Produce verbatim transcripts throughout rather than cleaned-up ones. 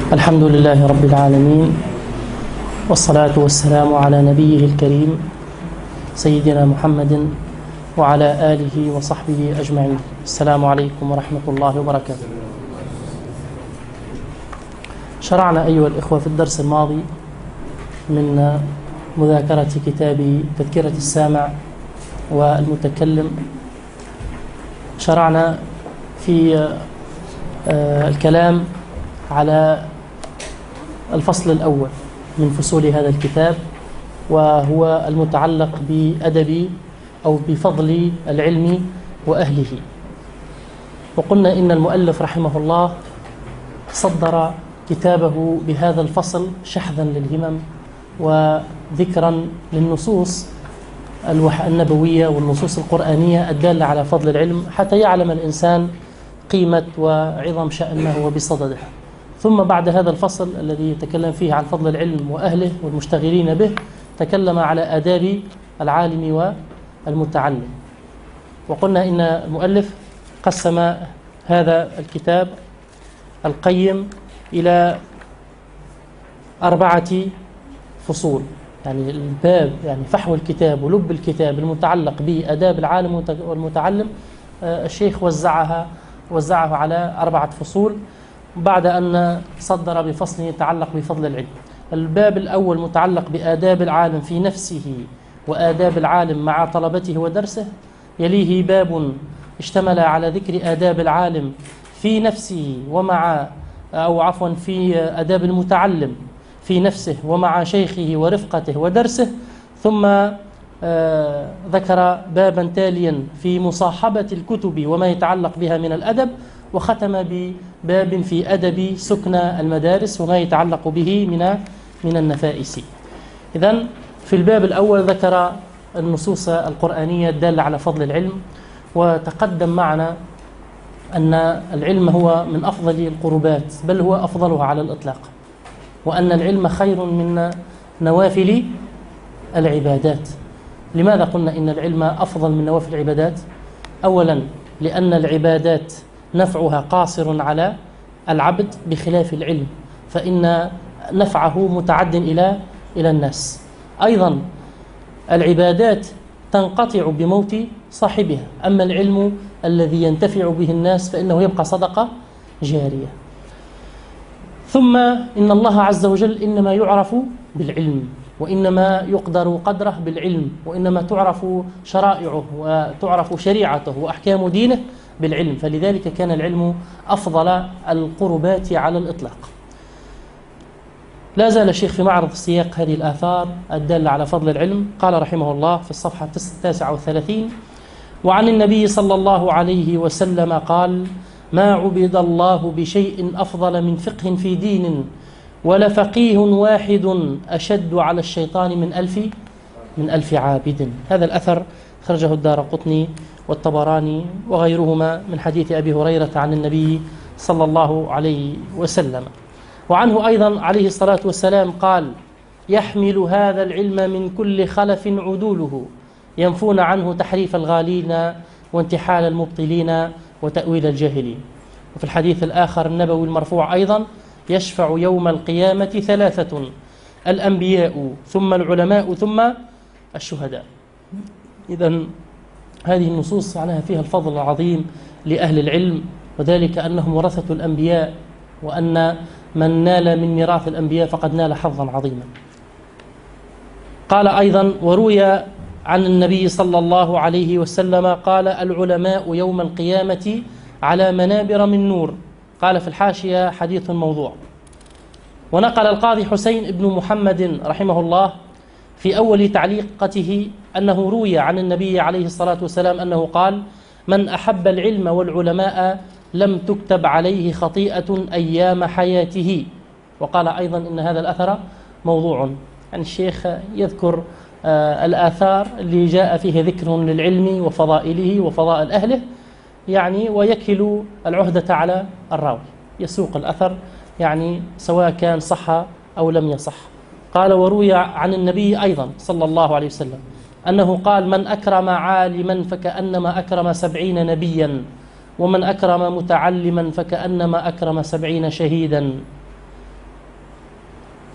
الحمد لله رب العالمين، والصلاة والسلام على نبيه الكريم سيدنا محمد وعلى آله وصحبه أجمعين. السلام عليكم ورحمة الله وبركاته. شرعنا أيها الإخوة في الدرس الماضي من مذاكرة كتاب تذكرة السامع والمتكلم، شرعنا في الكلام على الفصل الأول من فصول هذا الكتاب، وهو المتعلق بأدب أو بفضل العلم وأهله. وقلنا إن المؤلف رحمه الله صدر كتابه بهذا الفصل شحذا للهمم وذكرا للنصوص النبوية والنصوص القرآنية الدالة على فضل العلم، حتى يعلم الإنسان قيمة وعظم شأنه وبصدده. ثم بعد هذا الفصل الذي يتكلم فيه عن فضل العلم وأهله والمشتغلين به، تكلم على آداب العالم والمتعلم. وقلنا إن المؤلف قسم هذا الكتاب القيم إلى أربعة فصول، يعني الباب يعني فحوى الكتاب ولب الكتاب المتعلق بآداب العالم والمتعلم، الشيخ وزعها وزعه على أربعة فصول بعد أن صدر بفصل يتعلق بفضل العلم. الباب الأول متعلق بآداب العالم في نفسه وآداب العالم مع طلبته ودرسه، يليه باب اشتمل على ذكر آداب العالم في نفسه ومع أو عفوا في آداب المتعلم في نفسه ومع شيخه ورفقته ودرسه. ثم آه ذكر بابا تاليا في مصاحبة الكتب وما يتعلق بها من الأدب، وختم بباب في أدب سكنى المدارس وما يتعلق به من من النفائس. إذن في الباب الأول ذكر النصوص القرآنية الدالة على فضل العلم، وتقدم معنا أن العلم هو من أفضل القربات، بل هو أفضلها على الإطلاق، وأن العلم خير من نوافل العبادات. لماذا قلنا إن العلم أفضل من نوافل العبادات؟ أولا لأن العبادات نفعها قاصر على العبد، بخلاف العلم فإن نفعه متعد إلى إلى الناس. أيضا العبادات تنقطع بموت صاحبها، أما العلم الذي ينتفع به الناس فإنه يبقى صدقة جارية. ثم إن الله عز وجل إنما يعرف بالعلم، وإنما يقدر قدره بالعلم، وإنما تعرف شرائعه وتعرف شريعته وأحكام دينه بالعلم، فلذلك كان العلم أفضل القربات على الإطلاق. لا زال الشيخ في معرض سياق هذه الآثار الدالة على فضل العلم. قال رحمه الله في الصفحة التاسعة والثلاثين: وعن النبي صلى الله عليه وسلم قال: ما عبد الله بشيء أفضل من فقه في دين، ولا فقيه واحد أشد على الشيطان من ألف من ألف عابد. هذا الأثر خرجه الدارقطني والطبراني وغيرهما من حديث أبي هريرة عن النبي صلى الله عليه وسلم. وعنه أيضا عليه الصلاة والسلام قال: يحمل هذا العلم من كل خلف عدوله، ينفون عنه تحريف الغالين وانتحال المبطلين وتأويل الجاهلين. وفي الحديث الآخر النبوي المرفوع أيضا: يشفع يوم القيامة ثلاثة: الأنبياء ثم العلماء ثم الشهداء. إذن هذه النصوص عليها فيها الفضل العظيم لأهل العلم، وذلك أنهم ورثة الأنبياء، وأن من نال من ميراث الأنبياء فقد نال حظا عظيما. قال أيضا: وروي عن النبي صلى الله عليه وسلم قال: العلماء يوم القيامة على منابر من نور. قال في الحاشية: حديث موضوع. ونقل القاضي حسين بن محمد رحمه الله في أول تعليقته أنه روي عن النبي عليه الصلاة والسلام أنه قال: من أحب العلم والعلماء لم تكتب عليه خطيئة أيام حياته. وقال أيضا إن هذا الأثر موضوع. يعني الشيخ يذكر آه الآثار اللي جاء فيه ذكر للعلم وفضائله وفضائل أهله، يعني ويكل العهدة على الراوي، يسوق الأثر يعني سواء كان صح أو لم يصح. قال: وروي عن النبي أيضا صلى الله عليه وسلم أنه قال: من أكرم عالما فكأنما أكرم سبعين نبيا، ومن أكرم متعلما فكأنما أكرم سبعين شهيدا.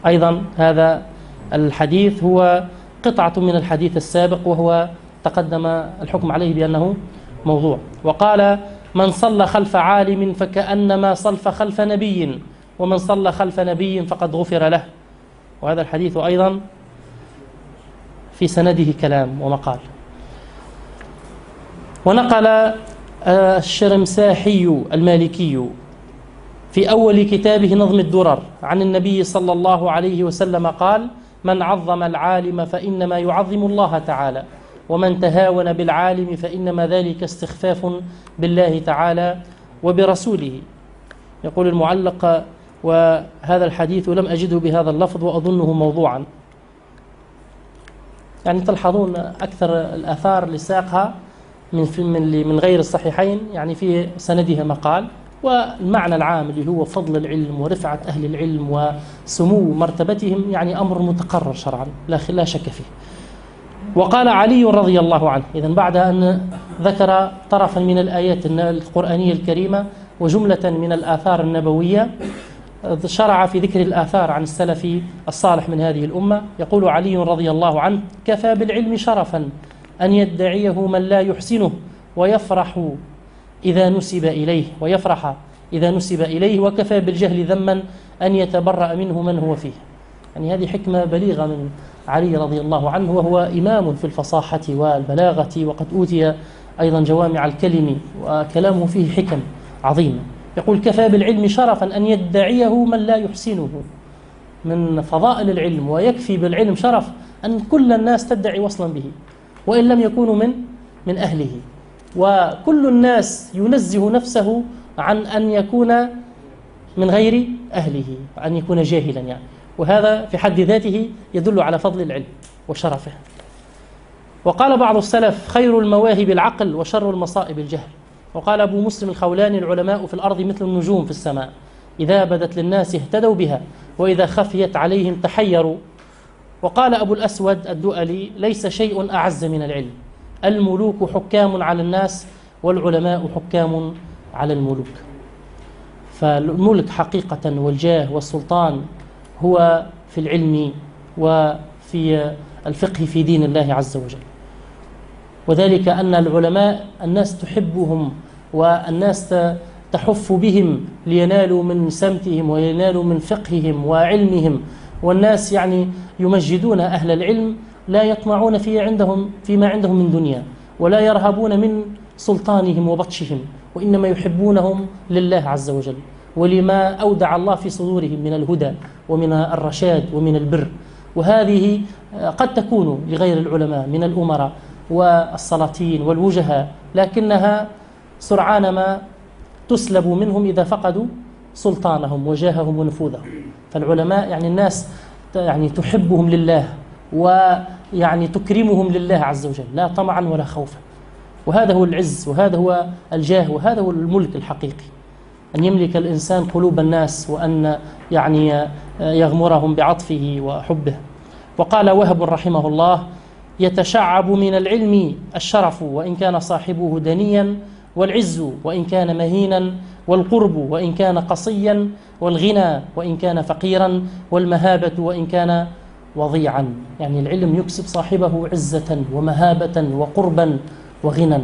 أيضا هذا الحديث هو قطعة من الحديث السابق، وهو تقدم الحكم عليه بأنه موضوع. وقال: من صلى خلف عالم فكأنما صلى خلف نبي، ومن صلى خلف نبي فقد غفر له. وهذا الحديث أيضا في سنده كلام ومقال. ونقل الشرمساحي المالكي في أول كتابه نظم الدرر عن النبي صلى الله عليه وسلم قال: من عظم العالم فإنما يعظم الله تعالى، ومن تهاون بالعالم فإنما ذلك استخفاف بالله تعالى وبرسوله. يقول المعلق: وهذا الحديث لم أجده بهذا اللفظ وأظنه موضوعا. يعني تلحظون أكثر الآثار اللي ساقها من من من غير الصحيحين يعني في سندها مقال، والمعنى العام اللي هو فضل العلم ورفعة أهل العلم وسمو مرتبتهم يعني أمر متقرر شرعا لا شك فيه. وقال علي رضي الله عنه، إذن بعد أن ذكر طرفا من الآيات القرآنية الكريمة وجملة من الآثار النبوية، شرع في ذكر الآثار عن السلف الصالح من هذه الأمة. يقول علي رضي الله عنه: كفى بالعلم شرفا أن يدعيه من لا يحسنه، ويفرح إذا نسب إليه ويفرح إذا نسب إليه، وكفى بالجهل ذما أن يتبرأ منه من هو فيه. يعني هذه حكمة بليغة من علي رضي الله عنه، وهو إمام في الفصاحة والبلاغة، وقد أوتي أيضا جوامع الكلم، وكلامه فيه حكم عظيمة. يقول: كفى بالعلم شرفا أن يدعيه من لا يحسنه، من فضائل العلم، ويكفي بالعلم شرف أن كل الناس تدعي وصلا به وإن لم يكونوا من من أهله، وكل الناس ينزه نفسه عن أن يكون من غير أهله، أن يكون جاهلا يعني. وهذا في حد ذاته يدل على فضل العلم وشرفه. وقال بعض السلف: خير المواهب العقل، وشر المصائب الجهل. وقال أبو مسلم الخولاني: العلماء في الأرض مثل النجوم في السماء، إذا بدت للناس اهتدوا بها، وإذا خفيت عليهم تحيروا. وقال أبو الأسود الدؤلي: ليس شيء أعز من العلم، الملوك حكام على الناس، والعلماء حكام على الملوك. فالملك حقيقة والجاه والسلطان هو في العلم وفي الفقه في دين الله عز وجل. وذلك أن العلماء الناس تحبهم، والناس تحف بهم لينالوا من سمتهم وينالوا من فقههم وعلمهم، والناس يعني يمجدون أهل العلم، لا يطمعون في عندهم فيما عندهم من دنيا، ولا يرهبون من سلطانهم وبطشهم، وإنما يحبونهم لله عز وجل ولما أودع الله في صدورهم من الهدى ومن الرشاد ومن البر. وهذه قد تكون لغير العلماء من الأمراء والسلاطين والوجهاء، لكنها سرعان ما تسلب منهم إذا فقدوا سلطانهم وجاههم ونفوذهم. فالعلماء يعني الناس يعني تحبهم لله، ويعني تكرمهم لله عز وجل، لا طمعا ولا خوفا. وهذا هو العز، وهذا هو الجاه، وهذا هو الملك الحقيقي، أن يملك الإنسان قلوب الناس، وأن يعني يغمرهم بعطفه وحبه. وقال وهب رحمه الله: يتشعب من العلم الشرف وإن كان صاحبه دنيا، والعز وإن كان مهينا، والقرب وإن كان قصيا، والغنى وإن كان فقيرا، والمهابة وإن كان وضيعا. يعني العلم يكسب صاحبه عزة ومهابة وقربا وغنى.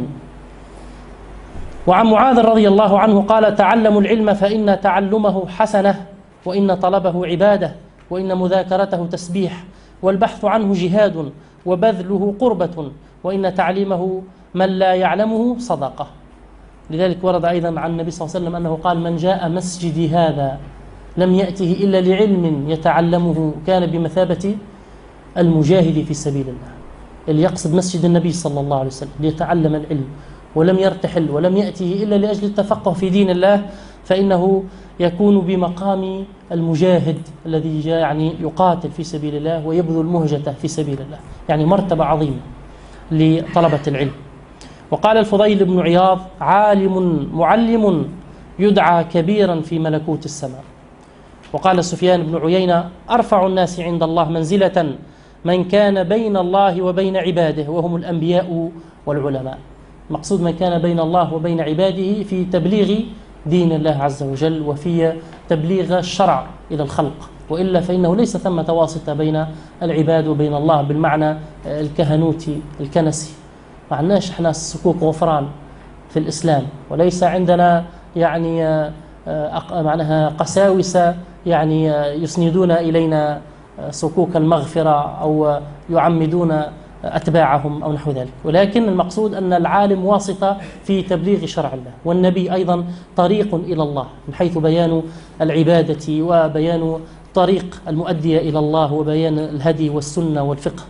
وعن معاذ رضي الله عنه قال: تعلموا العلم فإن تعلمه حسنة، وإن طلبه عبادة، وإن مذاكرته تسبيح، والبحث عنه جهاد، وبذله قربة، وإن تعليمه من لا يعلمه صدقة. لذلك ورد أيضا عن النبي صلى الله عليه وسلم أنه قال: من جاء مسجدي هذا لم يأته إلا لعلم يتعلمه كان بمثابة المجاهد في سبيل الله. اللي يقصد مسجد النبي صلى الله عليه وسلم ليتعلم العلم ولم يرتحل ولم يأته إلا لأجل التفقه في دين الله، فإنه يكون بمقام المجاهد الذي جاء يعني يقاتل في سبيل الله ويبذل مهجته في سبيل الله، يعني مرتبة عظيمة لطلبة العلم. وقال الفضيل بن عياض: عالم معلم يدعى كبيرا في ملكوت السماء. وقال سفيان بن عيينة: أرفع الناس عند الله منزلة من كان بين الله وبين عباده، وهم الأنبياء والعلماء. مقصود من كان بين الله وبين عباده في تبليغ دين الله عز وجل، وفي تبليغ الشرع إلى الخلق، وإلا فإنه ليس ثمة واسطة بين العباد وبين الله بالمعنى الكهنوتي الكنسي. ما عندناش احنا صكوك غفران في الإسلام، وليس عندنا يعني معناها قساوسة يعني يسندون إلينا صكوك المغفرة أو يعمدون أتباعهم أو نحو ذلك، ولكن المقصود أن العالم واسطة في تبليغ شرع الله، والنبي أيضا طريق إلى الله من حيث بيان العبادة وبيان طريق المؤدية إلى الله وبيان الهدي والسنة والفقه.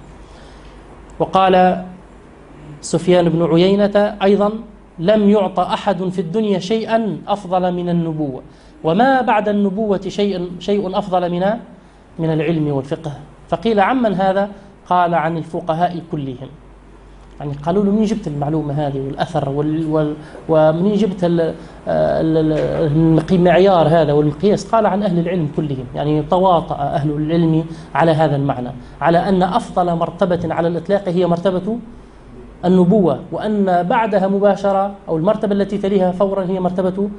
وقال سفيان بن عيينة أيضا: لم يعط أحد في الدنيا شيئا أفضل من النبوة، وما بعد النبوة شيء شيء أفضل من من العلم والفقه. فقيل عمن هذا؟ قال عن الفقهاء كلهم. يعني قالوا له: منين جبت المعلومة هذه والأثر وال ومنين جبت المعيار هذا والمقياس؟ قال عن أهل العلم كلهم. يعني تواطأ أهل العلم على هذا المعنى، على أن أفضل مرتبة على الإطلاق هي مرتبة النبوة، وأن بعدها مباشرة أو المرتبة التي تليها فورا هي مرتبة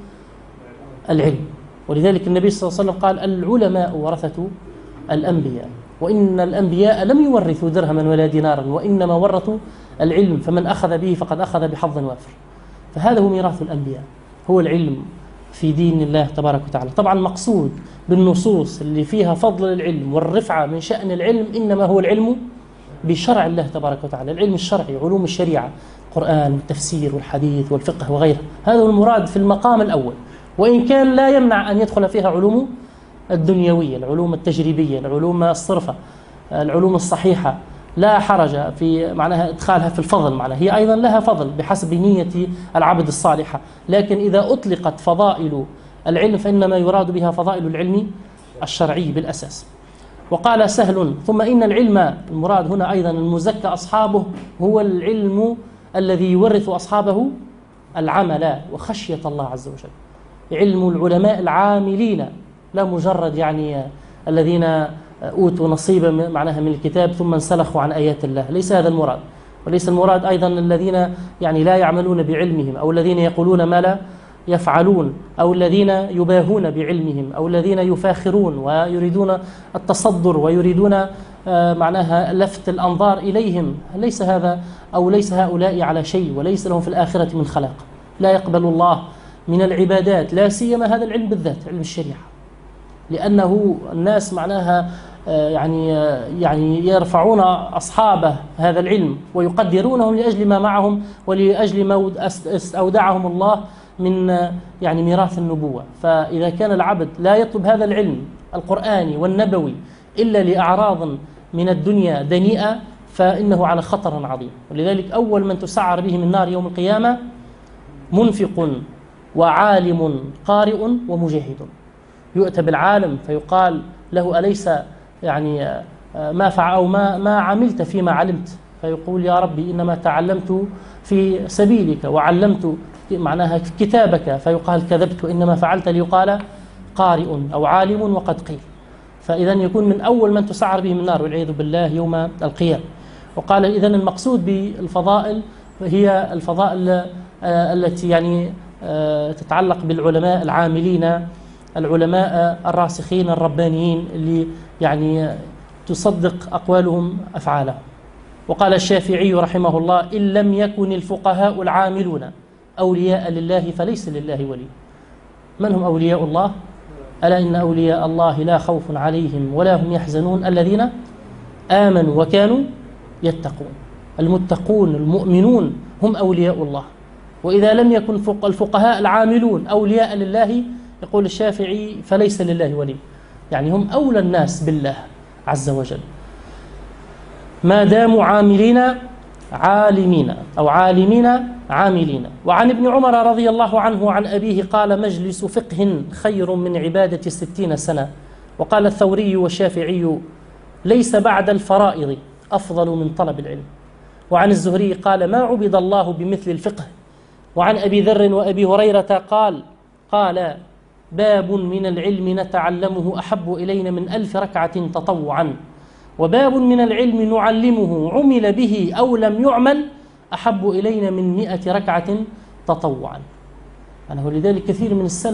العلم. ولذلك النبي صلى الله عليه وسلم قال: العلماء ورثة الأنبياء، وإن الأنبياء لم يورثوا درهما ولا دينارا، وإنما ورثوا العلم، فمن أخذ به فقد أخذ بحظ وافر. فهذا هو ميراث الأنبياء، هو العلم في دين الله تبارك وتعالى. طبعا المقصود بالنصوص اللي فيها فضل العلم والرفعة من شأن العلم إنما هو العلم بشرع الله تبارك وتعالى، العلم الشرعي، علوم الشريعة، القرآن والتفسير والحديث والفقه وغيره. هذا هو المراد في المقام الأول، وإن كان لا يمنع أن يدخل فيها علوم الدنيوية، العلوم التجريبية، العلوم الصرفة، العلوم الصحيحة، لا حرج في معناها إدخالها في الفضل، معناها هي أيضا لها فضل بحسب نية العبد الصالحة. لكن إذا أطلقت فضائل العلم فإنما يراد بها فضائل العلم الشرعي بالأساس. وقال سهل: ثم إن العلم، المراد هنا أيضا المزكى أصحابه، هو العلم الذي يورث أصحابه العمل وخشية الله عز وجل. علم العلماء العاملين، لا مجرد يعني الذين أوتوا نصيبا معناها من الكتاب ثم انسلخوا عن آيات الله، ليس هذا المراد. وليس المراد أيضا الذين يعني لا يعملون بعلمهم، أو الذين يقولون ما لا يفعلون، أو الذين يباهون بعلمهم، أو الذين يفاخرون ويريدون التصدر ويريدون معناها لفت الأنظار إليهم. ليس هذا أو ليس هؤلاء على شيء، وليس لهم في الآخرة من خلاق. لا يقبل الله من العبادات، لا سيما هذا العلم بالذات، علم الشريعة، لأنه الناس معناها يعني يعني يرفعون أصحاب هذا العلم ويقدرونهم لأجل ما معهم ولأجل ما أودعهم الله من يعني ميراث النبوة. فإذا كان العبد لا يطلب هذا العلم القرآني والنبوي إلا لأعراض من الدنيا دنيئة فإنه على خطر عظيم. ولذلك أول من تسعر به من النار يوم القيامة منفق وعالم قارئ ومجاهد. يؤتى بالعالم فيقال له: أليس يعني ما فعل أو ما ما عملت فيما علمت؟ فيقول: يا ربي إنما تعلمت في سبيلك وعلمت معناها كتابك. فيقال: كذبت، وإنما فعلت ليقال قارئ أو عالم وقد قيل. فإذا يكون من أول من تسعر به من النار والعياذ بالله يوم القيامة. وقال: إذا المقصود بالفضائل هي الفضائل التي يعني تتعلق بالعلماء العاملين، العلماء الراسخين الربانيين اللي يعني تصدق أقوالهم أفعالهم. وقال الشافعي رحمه الله: إن لم يكن الفقهاء العاملون أولياء لله فليس لله ولي. من هم أولياء الله؟ ألا إن أولياء الله لا خوف عليهم ولا هم يحزنون الذين آمنوا وكانوا يتقون. المتقون المؤمنون هم أولياء الله. وإذا لم يكن الفقهاء العاملون أولياء لله، يقول الشافعي، فليس لله ولي. يعني هم أولى الناس بالله عز وجل ما داموا عاملين عالمين أو عالمين عاملين. وعن ابن عمر رضي الله عنه وعن أبيه قال: مجلس فقه خير من عبادة ستين سنة. وقال الثوري والشافعي: ليس بعد الفرائض أفضل من طلب العلم. وعن الزهري قال: ما عبد الله بمثل الفقه. وعن أبي ذر وأبي هريرة قال قال باب من العلم نتعلمه أحب إلينا من ألف ركعة تطوعا، وباب من العلم نعلمه عمل به أو لم يعمل أحب إلينا من مئة ركعة تطوعا. يعني ولذلك كثير من السلف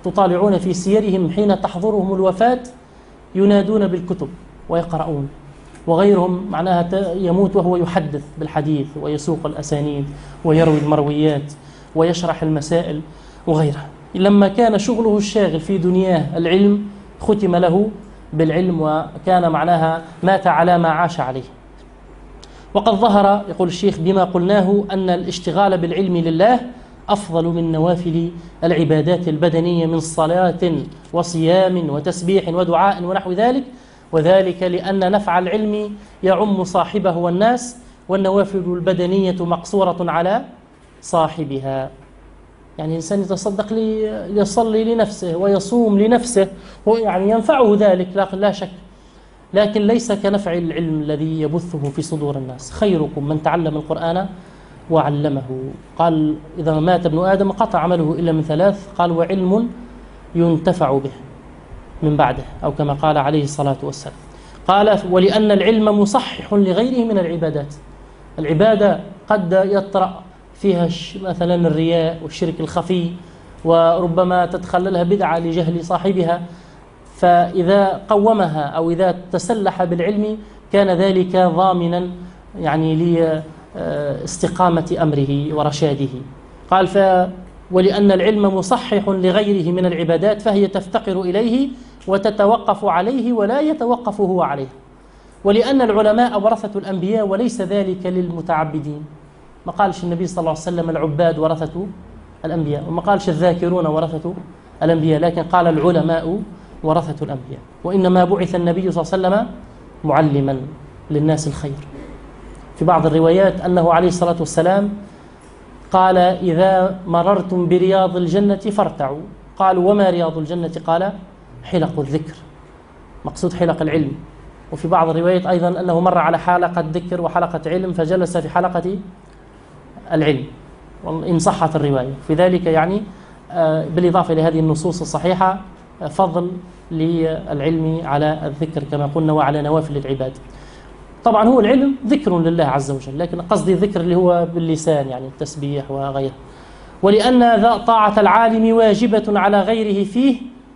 تطالعون في سيرهم حين تحضرهم الوفاة ينادون بالكتب ويقرؤون، وغيرهم معناها يموت وهو يحدث بالحديث ويسوق الأسانيد ويروي المرويات ويشرح المسائل وغيرها. لما كان شغله الشاغل في دنياه العلم ختم له بالعلم، وكان معناها مات على ما عاش عليه. وقد ظهر يقول الشيخ بما قلناه أن الاشتغال بالعلم لله أفضل من نوافل العبادات البدنية من صلاة وصيام وتسبيح ودعاء ونحو ذلك، وذلك لأن نفع العلم يعم صاحبه والناس، والنوافل البدنية مقصورة على صاحبها. يعني الإنسان يتصدق ليصلي لنفسه ويصوم لنفسه، يعني ينفعه ذلك لا شك، لكن ليس كنفع العلم الذي يبثه في صدور الناس. خيركم من تعلم القرآن وعلمه. قال إذا مات ابن آدم قطع عمله إلا من ثلاث، قال وعلم ينتفع به من بعده، أو كما قال عليه الصلاة والسلام. قال ولأن العلم مصحح لغيره من العبادات. العبادة قد يطرأ فيها مثلا الرياء والشرك الخفي، وربما تتخللها بدعة لجهل صاحبها، فإذا قومها أو إذا تسلح بالعلم كان ذلك ضامنا يعني لاستقامة أمره ورشاده. قال ف ولأن العلم مصحح لغيره من العبادات فهي تفتقر إليه وتتوقف عليه ولا يتوقف هو عليه. ولأن العلماء ورثة الأنبياء وليس ذلك للمتعبدين. ما قالش النبي صلى الله عليه وسلم العباد ورثة الأنبياء، وما قالش الذاكرون ورثة الأنبياء، لكن قال العلماء ورثة الأنبياء. وإنما بعث النبي صلى الله عليه وسلم معلما للناس الخير. في بعض الروايات أنه عليه الصلاة والسلام قال إذا مررتم برياض الجنة فارتعوا. قالوا وما رياض الجنة؟ قال حلق الذكر، مقصود حلق العلم. وفي بعض الروايات أيضا أنه مر على حلقة ذكر وحلقة علم فجلس في حلقة العلم، إن صحت الرواية. في ذلك يعني بالإضافة لهذه النصوص الصحيحة فضل للعلم على الذكر كما قلنا وعلى نوافل العباد. طبعا هو العلم ذكر لله عز وجل، لكن قصدي الذكر اللي هو باللسان يعني التسبيح وغيره. ولأن طاعة العالم واجبة على غيره فيه،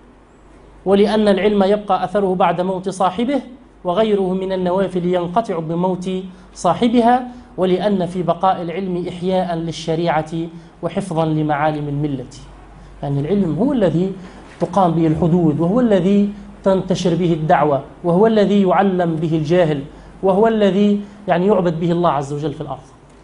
ولأن العلم يبقى أثره بعد موت صاحبه، وغيره من النوافل ينقطع بموت صاحبها، ولأن في بقاء العلم إحياء للشريعة وحفظا لمعالم الملة. يعني العلم هو الذي تقام به الحدود، وهو الذي تنتشر به الدعوة، وهو الذي يعلم به الجاهل، وهو الذي يعني يعبد به الله عز وجل في الأرض.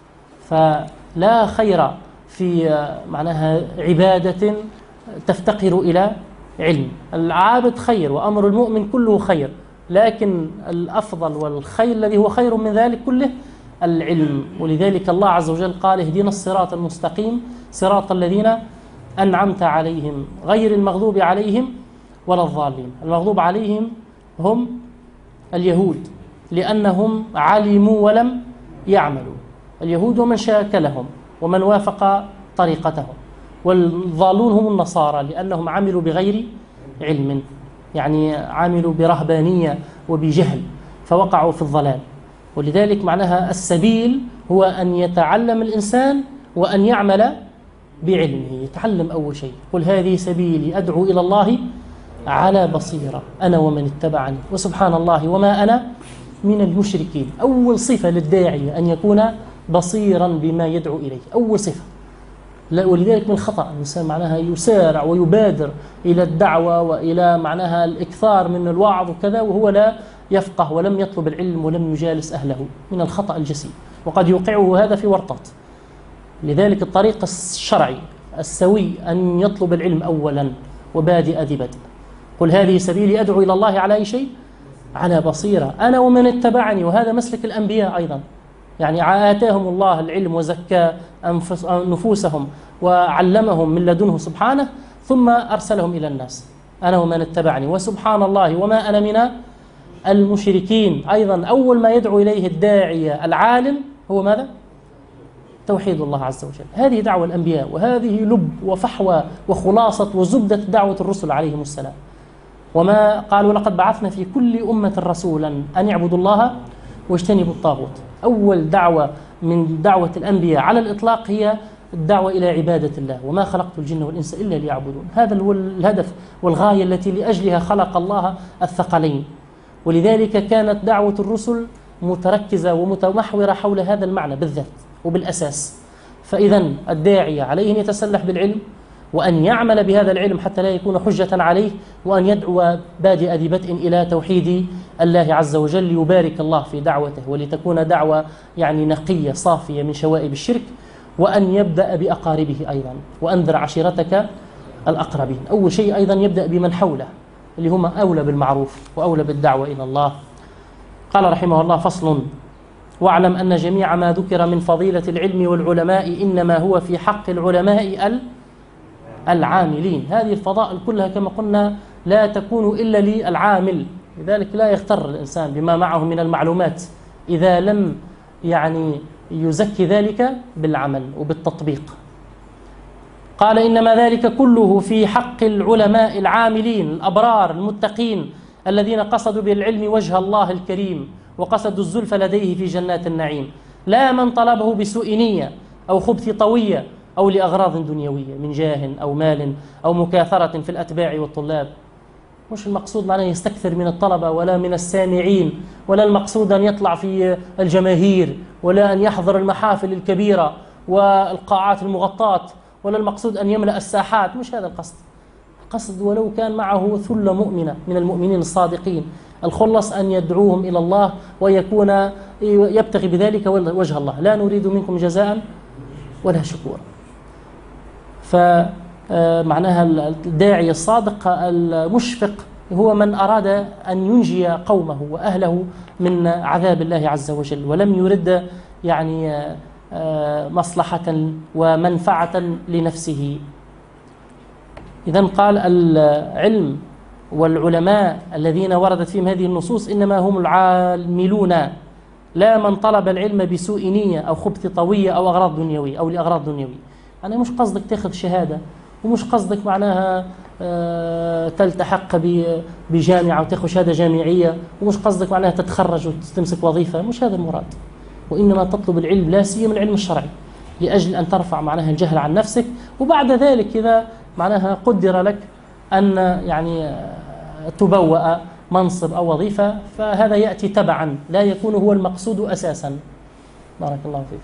فلا خير في معناها عبادة تفتقر إلى علم. العابد خير وأمر المؤمن كله خير، لكن الأفضل والخير الذي هو خير من ذلك كله العلم. ولذلك الله عز وجل قال اهدنا الصراط المستقيم صراط الذين أنعمت عليهم غير المغضوب عليهم ولا الضالين. المغضوب عليهم هم اليهود لأنهم علموا ولم يعملوا، اليهود ومن شاكلهم ومن وافق طريقتهم. والضالون هم النصارى لأنهم عملوا بغير علم، يعني عملوا برهبانية وبجهل فوقعوا في الضلال. ولذلك معناها السبيل هو أن يتعلم الإنسان وأن يعمل بعلمه. يتعلم أول شيء، قل هذه سبيلي أدعو إلى الله على بصيرة أنا ومن اتبعني وسبحان الله وما أنا من المشركين. أول صفة للداعية أن يكون بصيرا بما يدعو إليه، أول صفة. ولذلك من الخطأ الإنسان معناها يسارع ويبادر إلى الدعوة وإلى معناها الإكثار من الوعظ وكذا وهو لا يفقه ولم يطلب العلم ولم يجالس أهله، من الخطأ الجسيم، وقد يوقعه هذا في ورطات. لذلك الطريق الشرعي السوي أن يطلب العلم أولا وبادئ ذي بدء. قل هذه سبيلي أدعو إلى الله على أي شيء؟ على بصيرة أنا ومن اتبعني. وهذا مسلك الأنبياء أيضا، يعني آتاهم الله العلم وزكى نفوسهم وعلمهم من لدنه سبحانه، ثم أرسلهم إلى الناس أنا ومن اتبعني وسبحان الله وما أنا من المشركين. أيضا أول ما يدعو إليه الداعية العالم هو ماذا؟ توحيد الله عز وجل. هذه دعوة الأنبياء، وهذه لب وفحوى وخلاصة وزبدة دعوة الرسل عليهم السلام. وما قالوا لقد بعثنا في كل أمة رسولا أن يعبدوا الله واجتنبوا الطاغوت. أول دعوة من دعوة الأنبياء على الإطلاق هي الدعوة إلى عبادة الله، وما خلقت الجن والإنس إلا ليعبدون. هذا هو الهدف والغاية التي لأجلها خلق الله الثقلين. ولذلك كانت دعوة الرسل متركزة ومتمحورة حول هذا المعنى بالذات وبالأساس. فإذا الداعية عليه أن يتسلح بالعلم، وأن يعمل بهذا العلم حتى لا يكون حجة عليه، وأن يدعو بادئ ذي بدء إلى توحيد الله عز وجل ليبارك الله في دعوته، ولتكون دعوة يعني نقية صافية من شوائب الشرك. وأن يبدأ بأقاربه أيضا، وأنذر عشيرتك الأقربين. أول شيء أيضا يبدأ بمن حوله اللي هم أولى بالمعروف وأولى بالدعوة إلى الله. قال رحمه الله: فصل: واعلم أن جميع ما ذكر من فضيلة العلم والعلماء إنما هو في حق العلماء العاملين. هذه الفضائل كلها كما قلنا لا تكون إلا للعامل، لذلك لا يغتر الإنسان بما معه من المعلومات إذا لم يعني يزكي ذلك بالعمل وبالتطبيق. قال: إنما ذلك كله في حق العلماء العاملين الأبرار المتقين الذين قصدوا بالعلم وجه الله الكريم، وقصدوا الزلف لديه في جنات النعيم، لا من طلبه بسوء نية أو خبث طوية أو لأغراض دنيوية من جاه أو مال أو مكاثرة في الأتباع والطلاب. مش المقصود معناه يستكثر من الطلبة ولا من السامعين، ولا المقصود أن يطلع في الجماهير، ولا أن يحضر المحافل الكبيرة والقاعات المغطاة، ولا المقصود أن يملأ الساحات. مش هذا القصد. القصد ولو كان معه ثلة مؤمنة من المؤمنين الصادقين، الخلص أن يدعوهم إلى الله ويكون يبتغي بذلك وجه الله، لا نريد منكم جزاء ولا شكورا. فمعناها الداعي الصادق المشفق هو من أراد أن ينجي قومه وأهله من عذاب الله عز وجل، ولم يرد يعني مصلحة ومنفعة لنفسه. إذن قال: العلم والعلماء الذين وردت فيهم هذه النصوص إنما هم العاملون، لا من طلب العلم بسوء نية أو خبث طوية أو أغراض دنيوية أو لأغراض دنيوية. يعني مش قصدك تاخذ شهادة، ومش قصدك معناها تلتحق بجامعة وتاخذ شهادة جامعية، ومش قصدك معناها تتخرج وتمسك وظيفة. مش هذا المراد. وإنما تطلب العلم لا سيما العلم الشرعي لأجل أن ترفع معناها الجهل عن نفسك، وبعد ذلك إذا معناها قدر لك أن يعني تبوأ منصب أو وظيفة فهذا يأتي تبعا، لا يكون هو المقصود أساسا. بارك الله فيك.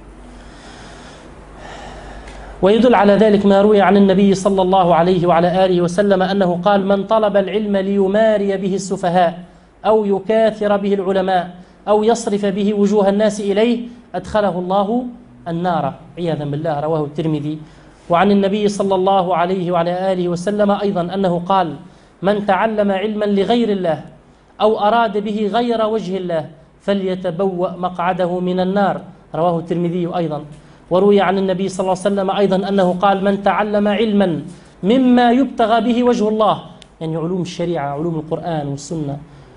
ويدل على ذلك ما روي عن النبي صلى الله عليه وعلى آله وسلم أنه قال: من طلب العلم ليماري به السفهاء أو يكاثر به العلماء أو يصرف به وجوه الناس إليه أدخله الله النار عياذا بالله. رواه الترمذي. وعن النبي صلى الله عليه وعلى آله وسلم أيضا أنه قال: من تعلم علما لغير الله أو أراد به غير وجه الله فليتبوأ مقعده من النار. رواه الترمذي أيضا. وروي عن النبي صلى الله عليه وسلم أيضا أنه قال: من تعلم علما مما يبتغى به وجه الله، يعني علوم الشريعة، علوم القرآن والسنة،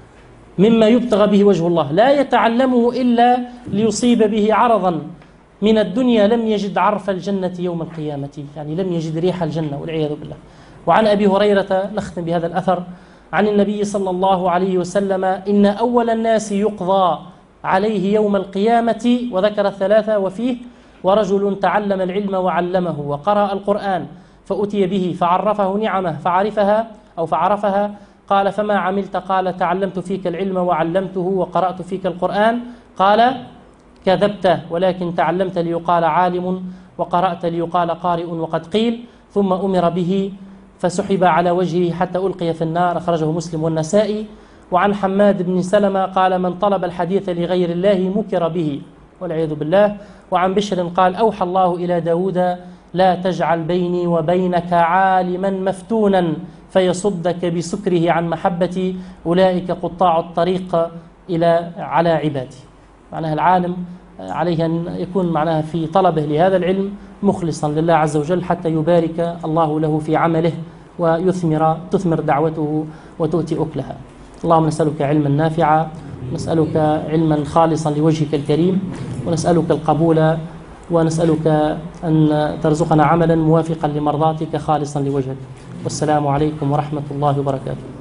مما يبتغى به وجه الله، لا يتعلمه إلا ليصيب به عرضا من الدنيا لم يجد عرف الجنة يوم القيامة، يعني لم يجد ريح الجنة والعياذ بالله. وعن أبي هريرة، نختم بهذا الأثر عن النبي صلى الله عليه وسلم: إن أول الناس يقضى عليه يوم القيامة، وذكر الثلاثة وفيه: ورجل تعلم العلم وعلمه وقرأ القرآن فأتي به فعرفه نعمه فعرفها أو فعرفها، قال: فما عملت؟ قال: تعلمت فيك العلم وعلمته وقرأت فيك القرآن. قال: كذبت، ولكن تعلمت ليقال عالم وقرأت ليقال قارئ وقد قيل. ثم أمر به فسحب على وجهه حتى ألقي في النار. أخرجه مسلم والنسائي. وعن حماد بن سلمة قال: من طلب الحديث لغير الله مكر به والعياذ بالله. وعن بشر قال: أوحى الله إلى داود: لا تجعل بيني وبينك عالما مفتونا فيصدك بسكره عن محبتي، أولئك قطاع الطريق إلى على عبادي. معناها العالم عليه أن يكون معناها في طلبه لهذا العلم مخلصا لله عز وجل حتى يبارك الله له في عمله ويثمر تثمر دعوته وتؤتي أكلها. اللهم نسألك علما نافعا، نسألك علما خالصا لوجهك الكريم، ونسألك القبول، ونسألك أن ترزقنا عملا موافقا لمرضاتك خالصا لوجهك. والسلام عليكم ورحمة الله وبركاته.